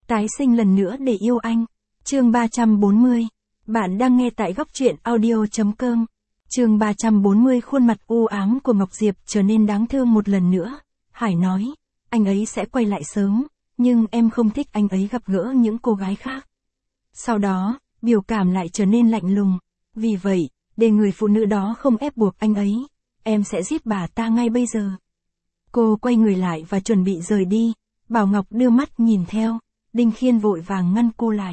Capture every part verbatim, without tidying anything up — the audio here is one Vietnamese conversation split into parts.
Tái sinh lần nữa để yêu anh. Chương ba trăm bốn mươi. Bạn đang nghe tại góc truyện audio.com. Chương ba trăm bốn mươi. Khuôn mặt u ám của Ngọc Diệp trở nên đáng thương một lần nữa. Hải nói, anh ấy sẽ quay lại sớm, nhưng em không thích anh ấy gặp gỡ những cô gái khác. Sau đó, biểu cảm lại trở nên lạnh lùng. Vì vậy, để người phụ nữ đó không ép buộc anh ấy, em sẽ giết bà ta ngay bây giờ. Cô quay người lại và chuẩn bị rời đi. Bảo Ngọc đưa mắt nhìn theo. Đinh Khiên vội vàng ngăn cô lại.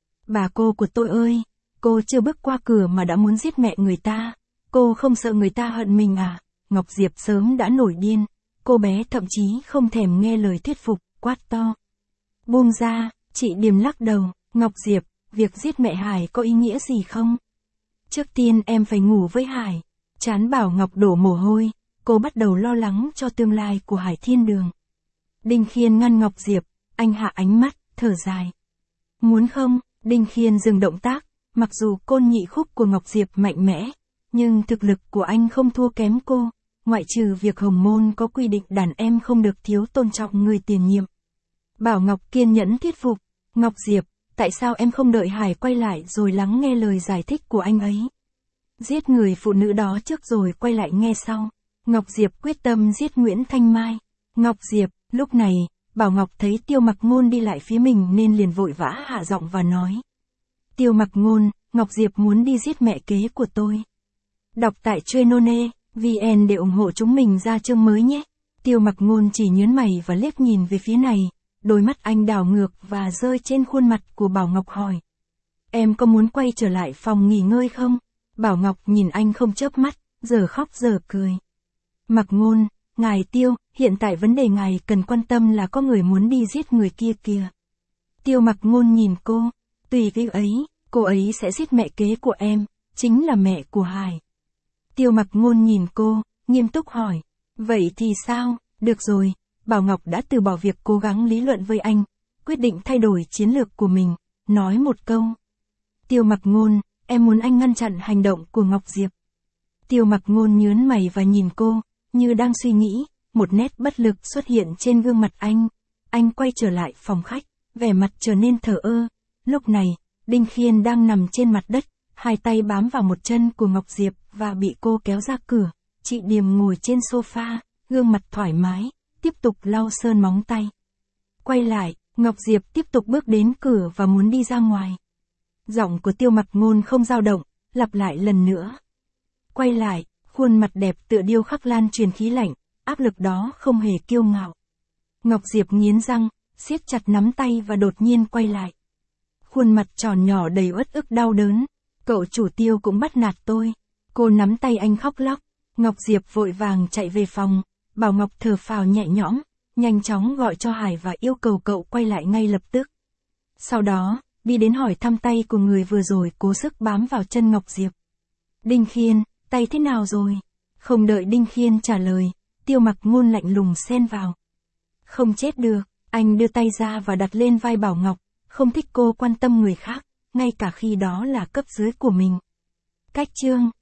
Bà cô của tôi ơi, cô chưa bước qua cửa mà đã muốn giết mẹ người ta. Cô không sợ người ta hận mình à? Ngọc Diệp sớm đã nổi điên. Cô bé thậm chí không thèm nghe lời thuyết phục, quát to. Buông ra, chị Điềm lắc đầu. Ngọc Diệp, việc giết mẹ Hải có ý nghĩa gì không? Trước tiên em phải ngủ với Hải. Trán Bảo Ngọc đổ mồ hôi. Cô bắt đầu lo lắng cho tương lai của Hải Thiên Đường. Đinh Khiên ngăn Ngọc Diệp. Anh hạ ánh mắt, thở dài. Muốn không? Đinh Khiên dừng động tác. Mặc dù côn nhị khúc của Ngọc Diệp mạnh mẽ, nhưng thực lực của anh không thua kém cô. Ngoại trừ việc Hồng Môn có quy định đàn em không được thiếu tôn trọng người tiền nhiệm. Bảo Ngọc kiên nhẫn thuyết phục. Ngọc Diệp, tại sao em không đợi Hải quay lại rồi lắng nghe lời giải thích của anh ấy? Giết người phụ nữ đó trước rồi quay lại nghe sau. Ngọc Diệp quyết tâm giết Nguyễn Thanh Mai. Ngọc Diệp, lúc này, Bảo Ngọc thấy Tiêu Mặc Ngôn đi lại phía mình nên liền vội vã hạ giọng và nói. Tiêu Mặc Ngôn, Ngọc Diệp muốn đi giết mẹ kế của tôi. Đọc tại Trenone, vê en để ủng hộ chúng mình ra chương mới nhé. Tiêu Mặc Ngôn chỉ nhớn mày và liếc nhìn về phía này. Đôi mắt anh đảo ngược và rơi trên khuôn mặt của Bảo Ngọc hỏi. Em có muốn quay trở lại phòng nghỉ ngơi không? Bảo Ngọc nhìn anh không chớp mắt, giờ khóc giờ cười. Mặc Ngôn, ngài Tiêu, hiện tại vấn đề ngài cần quan tâm là có người muốn đi giết người kia kìa. Tiêu Mặc Ngôn nhìn cô, tùy cái ấy, cô ấy sẽ giết mẹ kế của em, chính là mẹ của Hải. Tiêu Mặc Ngôn nhìn cô, nghiêm túc hỏi, vậy thì sao? Được rồi, Bảo Ngọc đã từ bỏ việc cố gắng lý luận với anh, quyết định thay đổi chiến lược của mình, nói một câu. Tiêu Mặc Ngôn, em muốn anh ngăn chặn hành động của Ngọc Diệp. Tiêu Mặc Ngôn nhớn mày và nhìn cô, như đang suy nghĩ, một nét bất lực xuất hiện trên gương mặt anh. Anh quay trở lại phòng khách, vẻ mặt trở nên thờ ơ. Lúc này, Đinh Khiên đang nằm trên mặt đất, hai tay bám vào một chân của Ngọc Diệp và bị cô kéo ra cửa. Chị Điềm ngồi trên sofa, gương mặt thoải mái, tiếp tục lau sơn móng tay. Quay lại, Ngọc Diệp tiếp tục bước đến cửa và muốn đi ra ngoài. Giọng của Tiêu Mặc Ngôn không dao động, lặp lại lần nữa. Quay lại, khuôn mặt đẹp tựa điêu khắc lan truyền khí lạnh, áp lực đó không hề kiêu ngạo. Ngọc Diệp nghiến răng, siết chặt nắm tay và đột nhiên quay lại. Khuôn mặt tròn nhỏ đầy uất ức đau đớn. Cậu chủ Tiêu cũng bắt nạt tôi. Cô nắm tay anh khóc lóc. Ngọc Diệp vội vàng chạy về phòng. Bảo Ngọc thở phào nhẹ nhõm, nhanh chóng gọi cho Hải và yêu cầu cậu quay lại ngay lập tức. Sau đó, đi đến hỏi thăm tay của người vừa rồi cố sức bám vào chân Ngọc Diệp. Đinh Khiên, tay thế nào rồi? Không đợi Đinh Khiên trả lời, Tiêu Mặc Ngôn lạnh lùng xen vào. Không chết được, anh đưa tay ra và đặt lên vai Bảo Ngọc, không thích cô quan tâm người khác, ngay cả khi đó là cấp dưới của mình. Cách chương